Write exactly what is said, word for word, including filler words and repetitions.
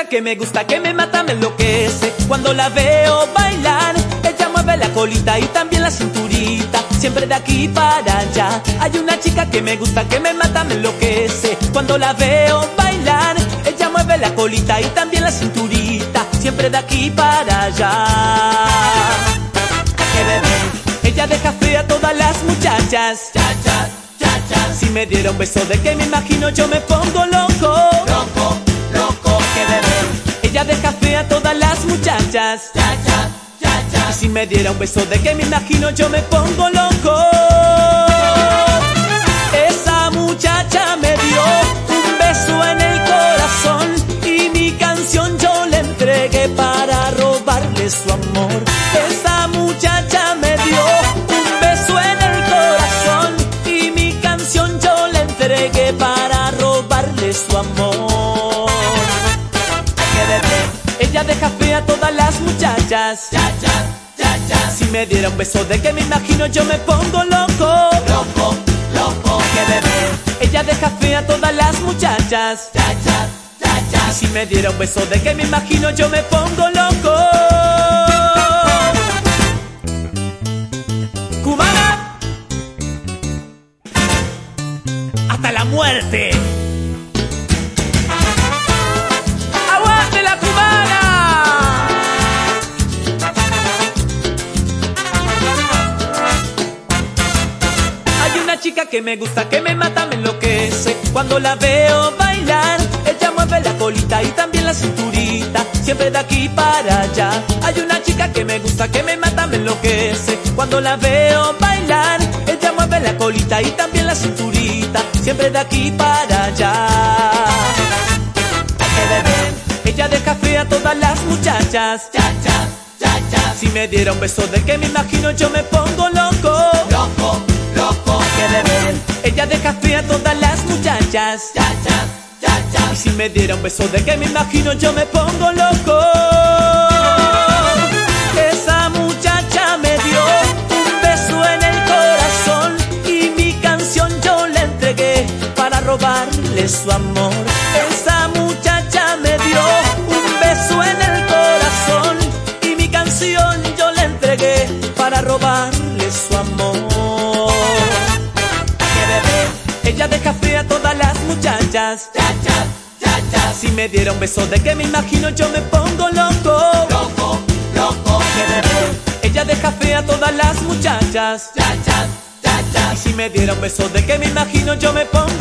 que me gusta, que me mata, me enloquece. Cuando la veo bailar, ella mueve la colita y también la cinturita, siempre de aquí para allá. Hay una chica que me gusta, que me mata, me enloquece. Cuando la veo bailar, ella mueve la colita y también la cinturita, siempre de aquí para allá. ¡Qué bebé! Ella deja fría a todas las muchachas. Cha, cha, cha, cha. Si me diera un beso de que me imagino, yo me pongo loco. Loco, loco, ¡Qué bebé! Ella deja fría a todas las muchachas. cha, cha, cha, cha. Y si me diera un beso de que me imagino, yo me pongo loco. Esa muchacha me dio un beso en el corazón y mi canción yo le entregué para robarle su amor. Esa muchacha me dio un beso en el corazón y mi canción yo le entregué para robarle su amor. ¡Qué bebé! Ella deja fea a todas las muchachas. Cha, cha, cha, cha. Si me diera un beso de que me imagino, yo me pongo loco. Loco, loco, ¡Qué bebé! Ella deja fea a todas las muchachas. cha, cha, cha, cha. Y si me diera un beso de que me imagino, yo me pongo loco. Cubana, hasta la muerte. ¡Aguante la cubana! Hay una chica que me gusta, que me mata, me enloquece. Cuando la veo bailar, ella mueve la colita y también la cinturita, siempre de aquí para allá. Hay una chica que me gusta, que me mata, me enloquece. Cuando la veo bailar, ella mueve la colita y también la cinturita, siempre de aquí para allá. ¡Qué bebé! Ella deja fría a todas las muchachas. Cha, cha, cha, cha. Si me diera un beso de que me imagino, yo me pongo loco. Loco, loco, ¡Qué bebé! Ella deja fría a todas las muchachas. cha, cha, cha, cha. Y si me diera un beso de que me imagino, yo me pongo loco. Esa muchacha me dio un beso en el corazón y mi canción yo le entregué para robarle su amor. Esa muchacha me dio un beso en el corazón y mi canción yo le entregué para robarle su amor. ¡Qué bebé! Ella deja fría a todas las muchachas. Cha, cha, cha, cha. Si me diera un beso de que me imagino, yo me pongo loco. Loco, loco, ¡Qué bebé! Ella deja fea a todas las muchachas. cha, cha, cha, cha. Y si me diera un beso de que me imagino, yo me pongo